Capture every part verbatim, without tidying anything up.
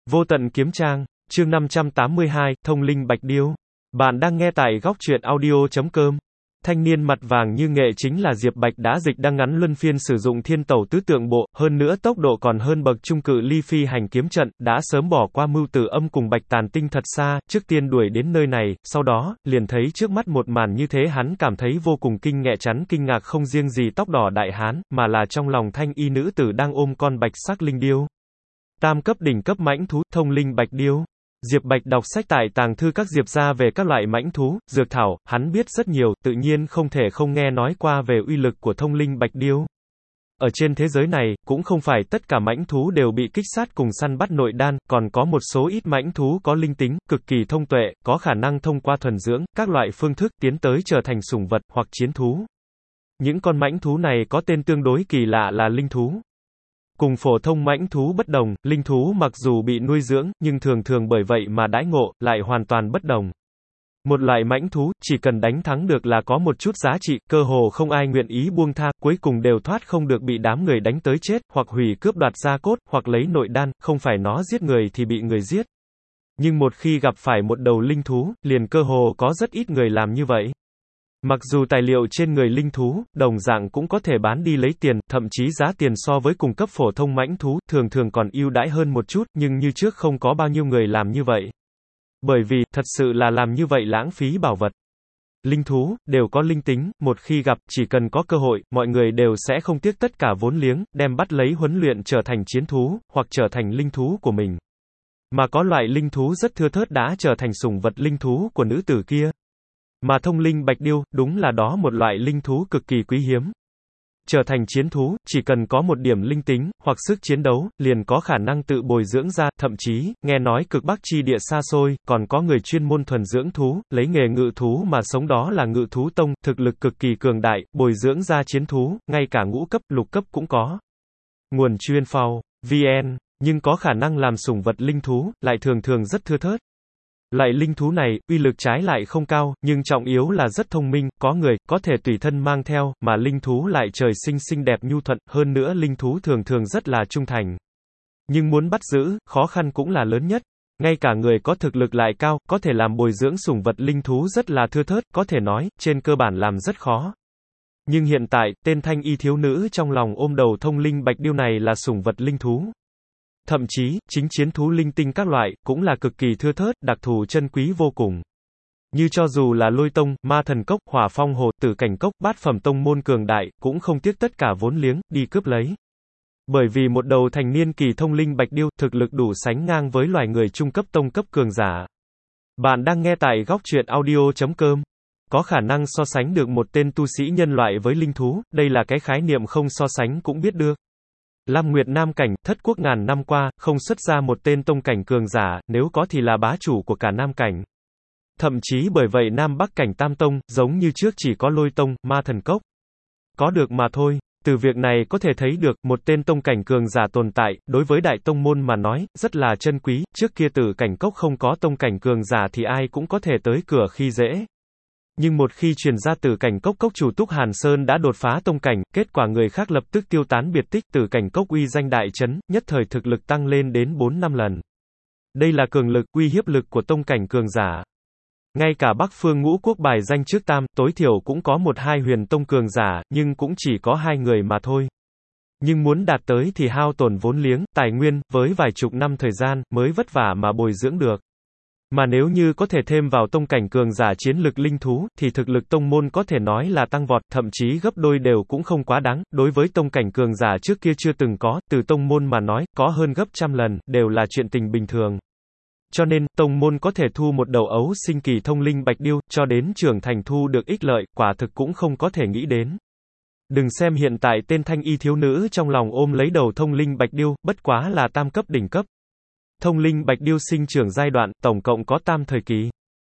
Vô tận kiếm trang, chương năm trăm tám mươi hai, thông linh bạch điêu. Bạn đang nghe tại góc truyện audio chấm com. Thanh niên mặt vàng như nghệ chính là Diệp Bạch đã dịch đăng ngắn luân phiên sử dụng thiên tẩu tứ tượng bộ, hơn nữa tốc độ còn hơn bậc trung cự ly phi hành kiếm trận, đã sớm bỏ qua mưu tử âm cùng Bạch Tàn Tinh thật xa, trước tiên đuổi đến nơi này, sau đó, liền thấy trước mắt một màn như thế hắn cảm thấy vô cùng kinh nghẹ chắn kinh ngạc không riêng gì tóc đỏ đại hán, mà là trong lòng thanh y nữ tử đang ôm con bạch sắc linh điêu. Tam cấp đỉnh cấp mãnh thú, thông linh bạch điêu. Diệp Bạch đọc sách tại tàng thư các Diệp gia về các loại mãnh thú, dược thảo, hắn biết rất nhiều, tự nhiên không thể không nghe nói qua về uy lực của thông linh bạch điêu. Ở trên thế giới này, cũng không phải tất cả mãnh thú đều bị kích sát cùng săn bắt nội đan, còn có một số ít mãnh thú có linh tính, cực kỳ thông tuệ, có khả năng thông qua thuần dưỡng, các loại phương thức tiến tới trở thành sủng vật, hoặc chiến thú. Những con mãnh thú này có tên tương đối kỳ lạ là linh thú. Cùng phổ thông mãnh thú bất đồng, linh thú mặc dù bị nuôi dưỡng, nhưng thường thường bởi vậy mà đãi ngộ, lại hoàn toàn bất đồng. Một loại mãnh thú, chỉ cần đánh thắng được là có một chút giá trị, cơ hồ không ai nguyện ý buông tha, cuối cùng đều thoát không được bị đám người đánh tới chết, hoặc hủy cướp đoạt gia cốt, hoặc lấy nội đan, không phải nó giết người thì bị người giết. Nhưng một khi gặp phải một đầu linh thú, liền cơ hồ có rất ít người làm như vậy. Mặc dù tài liệu trên người linh thú, đồng dạng cũng có thể bán đi lấy tiền, thậm chí giá tiền so với cùng cấp phổ thông mãnh thú, thường thường còn ưu đãi hơn một chút, nhưng như trước không có bao nhiêu người làm như vậy. Bởi vì, thật sự là làm như vậy lãng phí bảo vật. Linh thú, đều có linh tính, một khi gặp, chỉ cần có cơ hội, mọi người đều sẽ không tiếc tất cả vốn liếng, đem bắt lấy huấn luyện trở thành chiến thú, hoặc trở thành linh thú của mình. Mà có loại linh thú rất thưa thớt đã trở thành sủng vật linh thú của nữ tử kia. Mà thông linh bạch điêu, đúng là đó một loại linh thú cực kỳ quý hiếm. Trở thành chiến thú, chỉ cần có một điểm linh tính, hoặc sức chiến đấu, liền có khả năng tự bồi dưỡng ra, thậm chí, nghe nói cực bắc chi địa xa xôi, còn có người chuyên môn thuần dưỡng thú, lấy nghề ngự thú mà sống đó là ngự thú tông, thực lực cực kỳ cường đại, bồi dưỡng ra chiến thú, ngay cả ngũ cấp, lục cấp cũng có. Nguồn chuyên phao, vn, nhưng có khả năng làm sủng vật linh thú, lại thường thường rất thưa thớt. Loại linh thú này, uy lực trái lại không cao, nhưng trọng yếu là rất thông minh, có người, có thể tùy thân mang theo, mà linh thú lại trời sinh xinh đẹp nhu thuận, hơn nữa linh thú thường thường rất là trung thành. Nhưng muốn bắt giữ, khó khăn cũng là lớn nhất. Ngay cả người có thực lực lại cao, có thể làm bồi dưỡng sủng vật linh thú rất là thưa thớt, có thể nói, trên cơ bản làm rất khó. Nhưng hiện tại, tên thanh y thiếu nữ trong lòng ôm đầu thông linh bạch điêu này là sủng vật linh thú. Thậm chí, chính chiến thú linh tinh các loại, cũng là cực kỳ thưa thớt, đặc thù chân quý vô cùng. Như cho dù là lôi tông, ma thần cốc, hỏa phong hồ, tử cảnh cốc, bát phẩm tông môn cường đại, cũng không tiếc tất cả vốn liếng, đi cướp lấy. Bởi vì một đầu thành niên kỳ thông linh bạch điêu, thực lực đủ sánh ngang với loài người trung cấp tông cấp cường giả. Bạn đang nghe tại góc truyện audio chấm com. Có khả năng so sánh được một tên tu sĩ nhân loại với linh thú, đây là cái khái niệm không so sánh cũng biết được. Lam Nguyệt Nam cảnh, thất quốc ngàn năm qua, không xuất ra một tên tông cảnh cường giả, nếu có thì là bá chủ của cả Nam cảnh. Thậm chí bởi vậy Nam Bắc cảnh tam tông, giống như trước chỉ có lôi tông, ma thần cốc. Có được mà thôi. Từ việc này có thể thấy được, một tên tông cảnh cường giả tồn tại, đối với đại tông môn mà nói, rất là chân quý, trước kia tử cảnh cốc không có tông cảnh cường giả thì ai cũng có thể tới cửa khi dễ. Nhưng một khi truyền ra tử cảnh cốc cốc chủ Túc Hàn Sơn đã đột phá tông cảnh, kết quả người khác lập tức tiêu tán biệt tích, tử cảnh cốc uy danh đại chấn, nhất thời thực lực tăng lên đến bốn năm lần. Đây là cường lực, uy hiếp lực của tông cảnh cường giả. Ngay cả Bắc Phương Ngũ Quốc bài danh trước tam, tối thiểu cũng có một hai huyền tông cường giả, nhưng cũng chỉ có hai người mà thôi. Nhưng muốn đạt tới thì hao tổn vốn liếng, tài nguyên, với vài chục năm thời gian, mới vất vả mà bồi dưỡng được. Mà nếu như có thể thêm vào tông cảnh cường giả chiến lực linh thú, thì thực lực tông môn có thể nói là tăng vọt, thậm chí gấp đôi đều cũng không quá đáng, đối với tông cảnh cường giả trước kia chưa từng có, từ tông môn mà nói, có hơn gấp trăm lần, đều là chuyện tình bình thường. Cho nên, tông môn có thể thu một đầu ấu sinh kỳ thông linh bạch điêu, cho đến trưởng thành thu được ích lợi, quả thực cũng không có thể nghĩ đến. Đừng xem hiện tại tên thanh y thiếu nữ trong lòng ôm lấy đầu thông linh bạch điêu, bất quá là tam cấp đỉnh cấp. Thông linh bạch điêu sinh trưởng giai đoạn, tổng cộng có tam thời kỳ.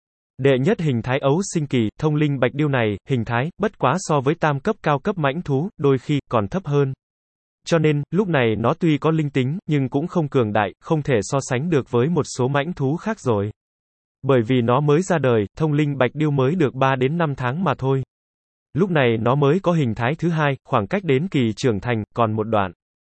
Đệ nhất hình thái ấu sinh kỳ, thông linh bạch điêu này, hình thái, bất quá so với tam cấp cao cấp mãnh thú, đôi khi, còn thấp hơn. Cho nên, lúc này nó tuy có linh tính, nhưng cũng không cường đại, không thể so sánh được với một số mãnh thú khác rồi. Bởi vì nó mới ra đời, thông linh bạch điêu mới được ba đến năm tháng mà thôi. Lúc này nó mới có hình thái thứ hai, khoảng cách đến kỳ trưởng thành, còn một đoạn.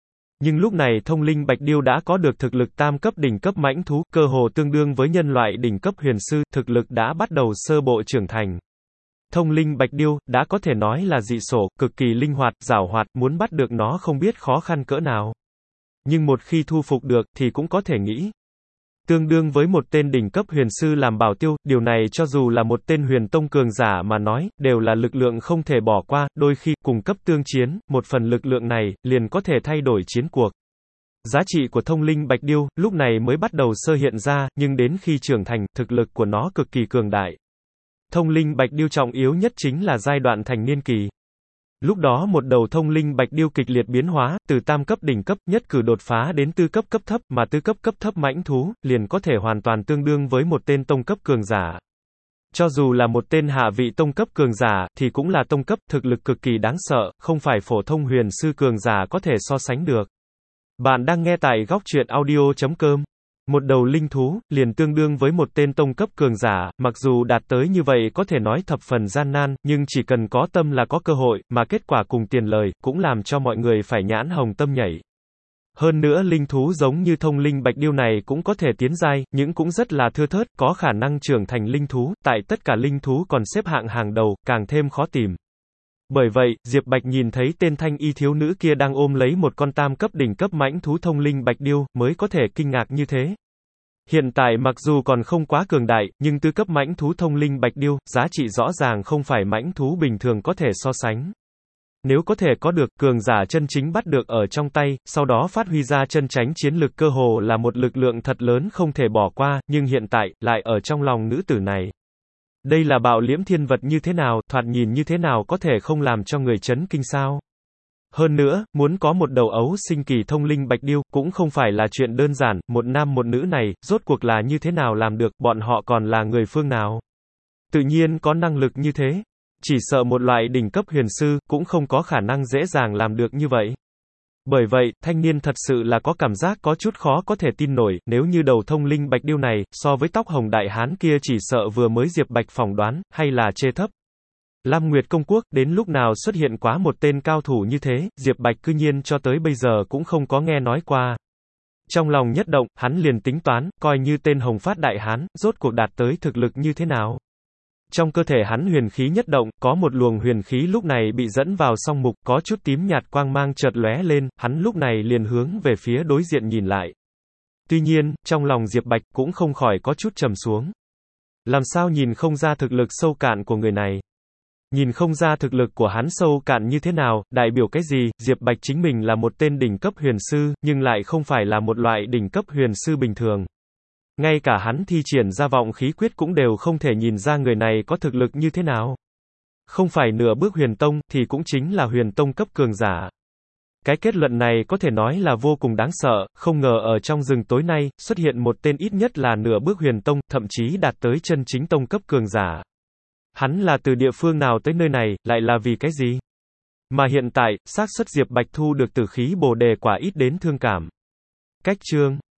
Nhưng lúc này thông linh Bạch Điêu đã có được thực lực tam cấp đỉnh cấp mãnh thú, cơ hồ tương đương với nhân loại đỉnh cấp huyền sư, thực lực đã bắt đầu sơ bộ trưởng thành. Thông linh Bạch Điêu, đã có thể nói là dị sổ, cực kỳ linh hoạt, giảo hoạt, muốn bắt được nó không biết khó khăn cỡ nào. Nhưng một khi thu phục được, thì cũng có thể nghĩ. Tương đương với một tên đỉnh cấp huyền sư làm bảo tiêu, điều này cho dù là một tên huyền tông cường giả mà nói, đều là lực lượng không thể bỏ qua, đôi khi, cùng cấp tương chiến, một phần lực lượng này, liền có thể thay đổi chiến cuộc. Giá trị của thông linh Bạch Điêu, lúc này mới bắt đầu sơ hiện ra, nhưng đến khi trưởng thành, thực lực của nó cực kỳ cường đại. Thông linh Bạch Điêu trọng yếu nhất chính là giai đoạn thành niên kỳ. Lúc đó một đầu thông linh Bạch Điêu kịch liệt biến hóa, từ tam cấp đỉnh cấp, nhất cử đột phá đến tư cấp cấp thấp, mà tư cấp cấp thấp mãnh thú, liền có thể hoàn toàn tương đương với một tên tông cấp cường giả. Cho dù là một tên hạ vị tông cấp cường giả, thì cũng là tông cấp, thực lực cực kỳ đáng sợ, không phải phổ thông huyền sư cường giả có thể so sánh được. Bạn đang nghe tại góc truyện audio chấm com. Một đầu linh thú, liền tương đương với một tên tông cấp cường giả, mặc dù đạt tới như vậy có thể nói thập phần gian nan, nhưng chỉ cần có tâm là có cơ hội, mà kết quả cùng tiền lời, cũng làm cho mọi người phải nhãn hồng tâm nhảy. Hơn nữa linh thú giống như thông linh Bạch Điêu này cũng có thể tiến giai, nhưng cũng rất là thưa thớt, có khả năng trưởng thành linh thú, tại tất cả linh thú còn xếp hạng hàng đầu, càng thêm khó tìm. Bởi vậy, Diệp Bạch nhìn thấy tên thanh y thiếu nữ kia đang ôm lấy một con tam cấp đỉnh cấp mãnh thú thông linh Bạch Điêu, mới có thể kinh ngạc như thế. Hiện tại mặc dù còn không quá cường đại, nhưng tư cấp mãnh thú thông linh Bạch Điêu, giá trị rõ ràng không phải mãnh thú bình thường có thể so sánh. Nếu có thể có được, cường giả chân chính bắt được ở trong tay, sau đó phát huy ra chân tránh chiến lực cơ hồ là một lực lượng thật lớn không thể bỏ qua, nhưng hiện tại, lại ở trong lòng nữ tử này. Đây là bạo liễm thiên vật như thế nào, thoạt nhìn như thế nào có thể không làm cho người chấn kinh sao? Hơn nữa, muốn có một đầu ấu sinh kỳ thông linh Bạch Điêu, cũng không phải là chuyện đơn giản, một nam một nữ này, rốt cuộc là như thế nào làm được, bọn họ còn là người phương nào? Tự nhiên có năng lực như thế. Chỉ sợ một loại đỉnh cấp huyền sư, cũng không có khả năng dễ dàng làm được như vậy. Bởi vậy, thanh niên thật sự là có cảm giác có chút khó có thể tin nổi, nếu như đầu thông linh Bạch Điêu này, so với tóc hồng đại hán kia chỉ sợ vừa mới Diệp Bạch phỏng đoán, hay là chê thấp. Lam Nguyệt Công Quốc, đến lúc nào xuất hiện quá một tên cao thủ như thế, Diệp Bạch cư nhiên cho tới bây giờ cũng không có nghe nói qua. Trong lòng nhất động, hắn liền tính toán, coi như tên Hồng Phát đại hán, rốt cuộc đạt tới thực lực như thế nào. Trong cơ thể hắn huyền khí nhất động, có một luồng huyền khí lúc này bị dẫn vào song mục, có chút tím nhạt quang mang chợt lóe lên, hắn lúc này liền hướng về phía đối diện nhìn lại. Tuy nhiên, trong lòng Diệp Bạch cũng không khỏi có chút trầm xuống. Làm sao nhìn không ra thực lực sâu cạn của người này? Nhìn không ra thực lực của hắn sâu cạn như thế nào, đại biểu cái gì? Diệp Bạch chính mình là một tên đỉnh cấp huyền sư, nhưng lại không phải là một loại đỉnh cấp huyền sư bình thường. Ngay cả hắn thi triển ra vọng khí quyết cũng đều không thể nhìn ra người này có thực lực như thế nào. Không phải nửa bước huyền tông, thì cũng chính là huyền tông cấp cường giả. Cái kết luận này có thể nói là vô cùng đáng sợ, không ngờ ở trong rừng tối nay, xuất hiện một tên ít nhất là nửa bước huyền tông, thậm chí đạt tới chân chính tông cấp cường giả. Hắn là từ địa phương nào tới nơi này, lại là vì cái gì? Mà hiện tại, xác suất Diệp Bạch thu được tử khí bồ đề quả ít đến thương cảm. Cách chương